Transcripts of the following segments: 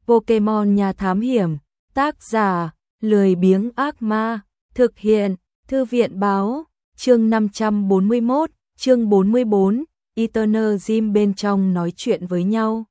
Pokemon nhà thám hiểm, tác giả, lười biếng ác ma, thực hiện, thư viện báo, chương 541, chương 44, Eternal Gym bên trong nói chuyện với nhau.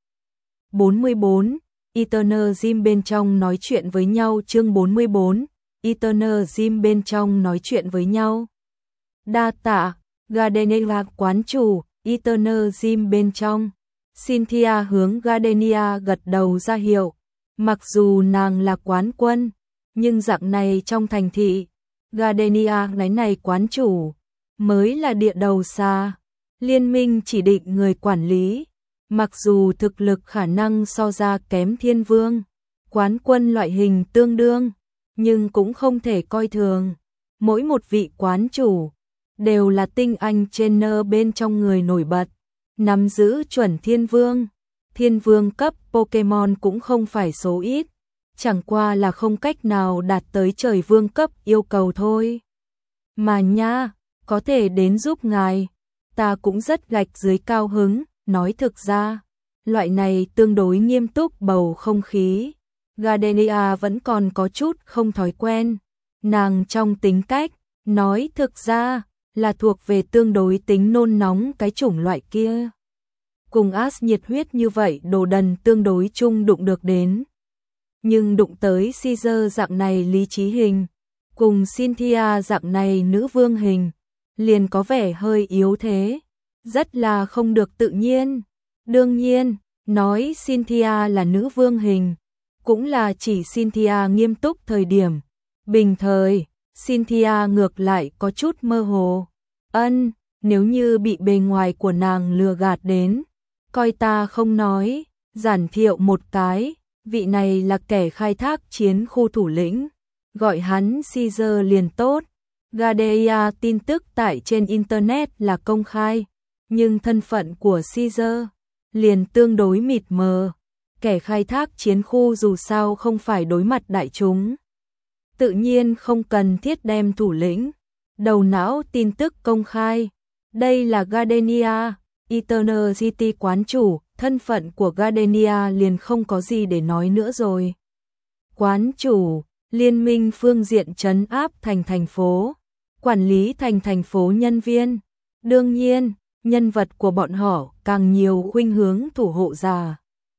44, Eternal Gym bên trong nói chuyện với nhau chương 44, Eternal Gym bên trong nói chuyện với nhau. Đa tạ, Gardenia quán chủ, Eternal Gym bên trong. Cynthia hướng Gardenia gật đầu ra hiệu, mặc dù nàng là quán quân, nhưng dạng này trong thành thị, Gardenia cái này quán chủ, mới là địa đầu xa, liên minh chỉ định người quản lý, mặc dù thực lực khả năng so ra kém Thiên Vương, quán quân loại hình tương đương, nhưng cũng không thể coi thường, mỗi một vị quán chủ, đều là tinh anh trainer bên trong người nổi bật. Nắm giữ chuẩn Thiên Vương cấp Pokemon cũng không phải số ít, chẳng qua là không cách nào đạt tới trời vương cấp yêu cầu thôi. Mà nha, có thể đến giúp ngài, ta cũng rất gạch dưới cao hứng, nói thực ra, loại này tương đối nghiêm túc bầu không khí. Gardenia vẫn còn có chút không thói quen, nàng trong tính cách, nói thực ra, là thuộc về tương đối tính nôn nóng cái chủng loại kia. Cùng Ash nhiệt huyết như vậy đồ đần tương đối chung đụng được đến. Nhưng đụng tới Caesar dạng này lý trí hình, cùng Cynthia dạng này nữ vương hình, liền có vẻ hơi yếu thế, rất là không được tự nhiên. Đương nhiên, nói Cynthia là nữ vương hình, cũng là chỉ Cynthia nghiêm túc thời điểm. Bình thời, Cynthia ngược lại có chút mơ hồ. Nếu như bị bề ngoài của nàng lừa gạt đến, coi ta không nói, giản thiệu một cái, vị này là kẻ khai thác chiến khu thủ lĩnh, gọi hắn Caesar liền tốt. Gardenia tin tức tại trên Internet là công khai, nhưng thân phận của Caesar liền tương đối mịt mờ, kẻ khai thác chiến khu dù sao không phải đối mặt đại chúng. Tự nhiên không cần thiết đem thủ lĩnh, đầu não tin tức công khai. Đây là Gardenia, Eternal City quán chủ, thân phận của Gardenia liền không có gì để nói nữa rồi. Quán chủ, liên minh phương diện trấn áp thành phố, quản lý thành phố nhân viên. Đương nhiên, nhân vật của bọn họ càng nhiều khuynh hướng thủ hộ giả,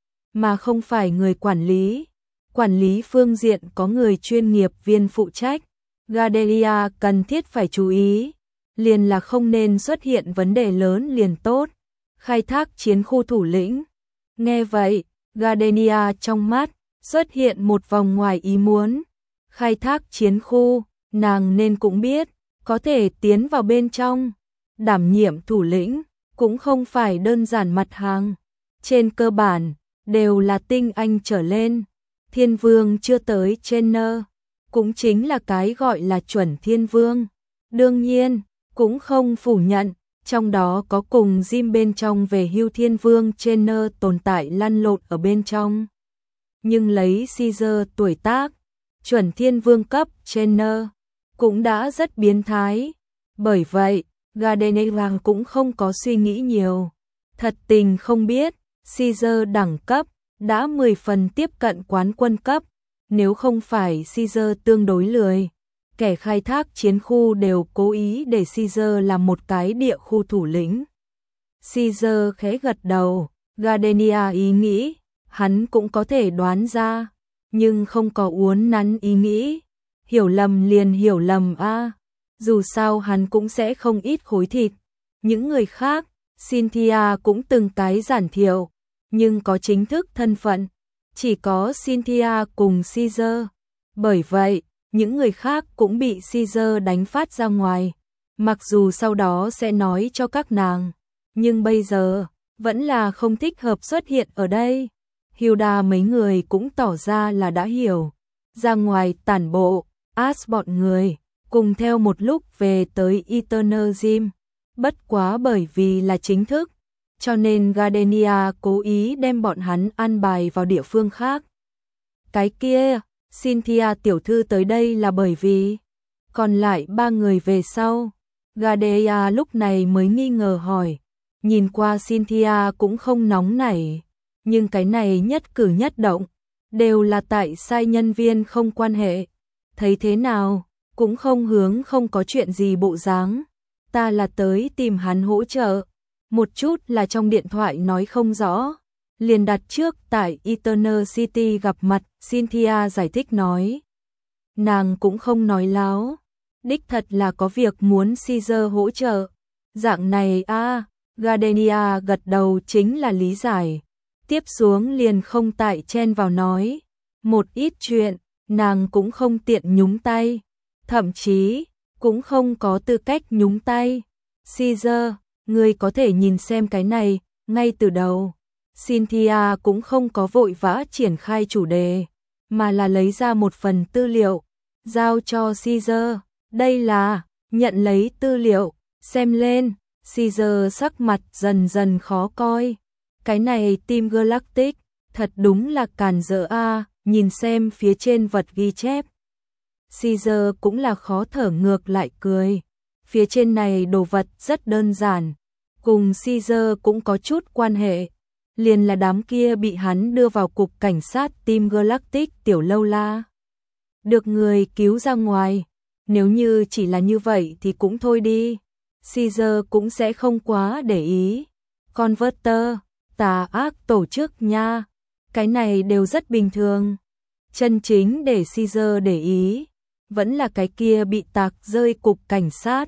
mà không phải người quản lý. Quản lý phương diện có người chuyên nghiệp viên phụ trách. Gardenia cần thiết phải chú ý, liền là không nên xuất hiện vấn đề lớn liền tốt. Khai thác chiến khu thủ lĩnh. Nghe vậy, Gardenia trong mắt xuất hiện một vòng ngoài ý muốn. Khai thác chiến khu, nàng nên cũng biết, có thể tiến vào bên trong, đảm nhiệm thủ lĩnh, cũng không phải đơn giản mặt hàng. Trên cơ bản, đều là tinh anh trở lên. Thiên Vương chưa tới trainer, cũng chính là cái gọi là chuẩn Thiên Vương. Đương nhiên, cũng không phủ nhận, trong đó có cùng gym bên trong về hưu Thiên Vương trainer tồn tại lăn lộn ở bên trong. Nhưng lấy Caesar tuổi tác, chuẩn Thiên Vương cấp trainer, cũng đã rất biến thái. Bởi vậy, Gardenia cũng không có suy nghĩ nhiều. Thật tình không biết, Caesar đẳng cấp đã 10 phần tiếp cận quán quân cấp, nếu không phải Caesar tương đối lười, kẻ khai thác chiến khu đều cố ý để Caesar làm một cái địa khu thủ lĩnh. Caesar khẽ gật đầu, Gardenia ý nghĩ, hắn cũng có thể đoán ra, nhưng không có uốn nắn ý nghĩ. Hiểu lầm liền hiểu lầm a, dù sao hắn cũng sẽ không ít khối thịt. Những người khác, Cynthia cũng từng cái giản thiệu, nhưng có chính thức thân phận, chỉ có Cynthia cùng Caesar. Bởi vậy, những người khác cũng bị Caesar đánh phát ra ngoài, mặc dù sau đó sẽ nói cho các nàng, nhưng bây giờ, vẫn là không thích hợp xuất hiện ở đây. Hilda mấy người cũng tỏ ra là đã hiểu, ra ngoài tản bộ, Ash bọn người, cùng theo một lúc về tới Eternal Gym, bất quá bởi vì là chính thức, cho nên Gardenia cố ý đem bọn hắn an bài vào địa phương khác. Cái kia, Cynthia tiểu thư tới đây là bởi vì, còn lại 3 người về sau. Gardenia lúc này mới nghi ngờ hỏi, nhìn qua Cynthia cũng không nóng nảy, nhưng cái này nhất cử nhất động, đều là tại sai nhân viên không quan hệ. Thấy thế nào, cũng không hướng không có chuyện gì bộ dáng. Ta là tới tìm hắn hỗ trợ. Một chút là trong điện thoại nói không rõ. Liền đặt trước tại Eternal City gặp mặt, Cynthia giải thích nói. Nàng cũng không nói láo. Đích thật là có việc muốn Caesar hỗ trợ. Dạng này Gardenia gật đầu chính là lý giải. Tiếp xuống liền không tại chen vào nói. Một ít chuyện, nàng cũng không tiện nhúng tay. Thậm chí, cũng không có tư cách nhúng tay. Caesar, ngươi có thể nhìn xem cái này, ngay từ đầu. Cynthia cũng không có vội vã triển khai chủ đề, mà là lấy ra một phần tư liệu, giao cho Caesar. Đây là, nhận lấy tư liệu, xem lên. Caesar sắc mặt dần dần khó coi. Cái này Team Galactic, thật đúng là càn dỡ nhìn xem phía trên vật ghi chép. Caesar cũng là khó thở ngược lại cười. Phía trên này đồ vật rất đơn giản, cùng Caesar cũng có chút quan hệ. Liền là đám kia bị hắn đưa vào cục cảnh sát Team Galactic tiểu lâu la. Được người cứu ra ngoài. Nếu như chỉ là như vậy thì cũng thôi đi. Caesar cũng sẽ không quá để ý. Converter, tà ác tổ chức nha. Cái này đều rất bình thường. Chân chính để Caesar để ý vẫn là cái kia bị tạc rơi cục cảnh sát.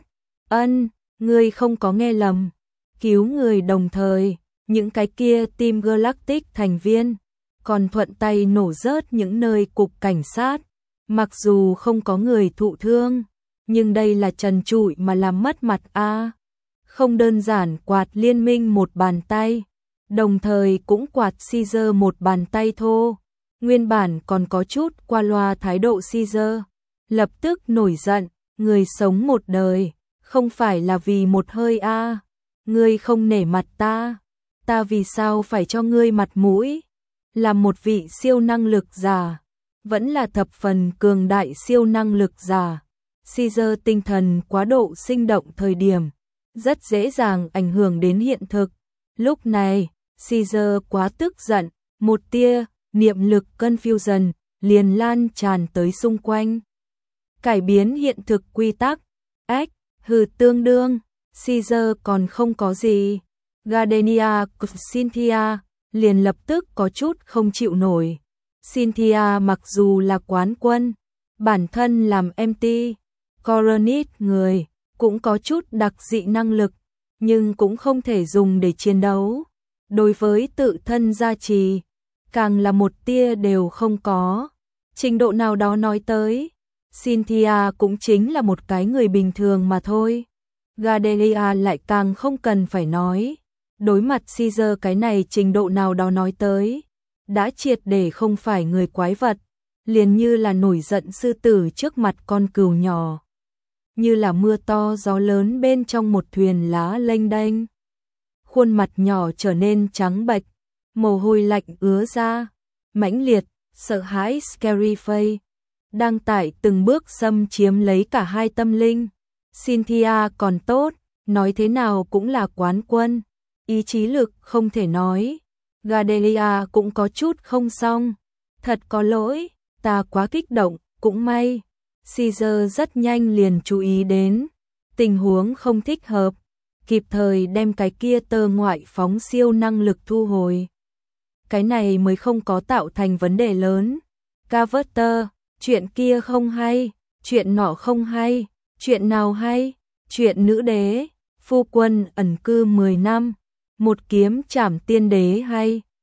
Ngươi không có nghe lầm. Cứu người đồng thời, những cái kia Team Galactic thành viên còn thuận tay nổ rớt những nơi cục cảnh sát. Mặc dù không có người thụ thương, nhưng đây là trần trụi mà làm mất mặt Không đơn giản quạt liên minh một bàn tay, đồng thời cũng quạt Caesar một bàn tay thô. Nguyên bản còn có chút qua loa thái độ Caesar, lập tức nổi giận. Người sống một đời, không phải là vì một hơi Ngươi không nể mặt ta vì sao phải cho ngươi mặt mũi? Là một vị siêu năng lực giả, vẫn là thập phần cường đại siêu năng lực giả. Caesar tinh thần quá độ sinh động thời điểm, rất dễ dàng ảnh hưởng đến hiện thực. Lúc này, Caesar quá tức giận, một tia niệm lực confusion liền lan tràn tới xung quanh. Cải biến hiện thực quy tắc, tương đương, Caesar còn không có gì. Gardenia Cynthia liền lập tức có chút không chịu nổi. Cynthia mặc dù là quán quân, bản thân làm MT, Coronit người, cũng có chút đặc dị năng lực, nhưng cũng không thể dùng để chiến đấu. Đối với tự thân gia trì, càng là một tia đều không có. Trình độ nào đó nói tới, Cynthia cũng chính là một cái người bình thường mà thôi. Gardenia lại càng không cần phải nói. Đối mặt Caesar cái này trình độ nào đó nói tới, đã triệt để không phải người quái vật, liền như là nổi giận sư tử trước mặt con cừu nhỏ. Như là mưa to gió lớn bên trong một thuyền lá lênh đênh. Khuôn mặt nhỏ trở nên trắng bệch, mồ hôi lạnh ứa ra, mãnh liệt, sợ hãi scary face, đang tại từng bước xâm chiếm lấy cả hai tâm linh. Cynthia còn tốt, nói thế nào cũng là quán quân, ý chí lực không thể nói. Gardenia cũng có chút không xong, thật có lỗi, ta quá kích động, cũng may. Caesar rất nhanh liền chú ý đến tình huống không thích hợp, kịp thời đem cái kia tơ ngoại phóng siêu năng lực thu hồi. Cái này mới không có tạo thành vấn đề lớn. Carver, chuyện kia không hay, chuyện nọ không hay, chuyện nào hay? Chuyện nữ đế, phu quân ẩn cư 10 năm, một kiếm trảm tiên đế hay?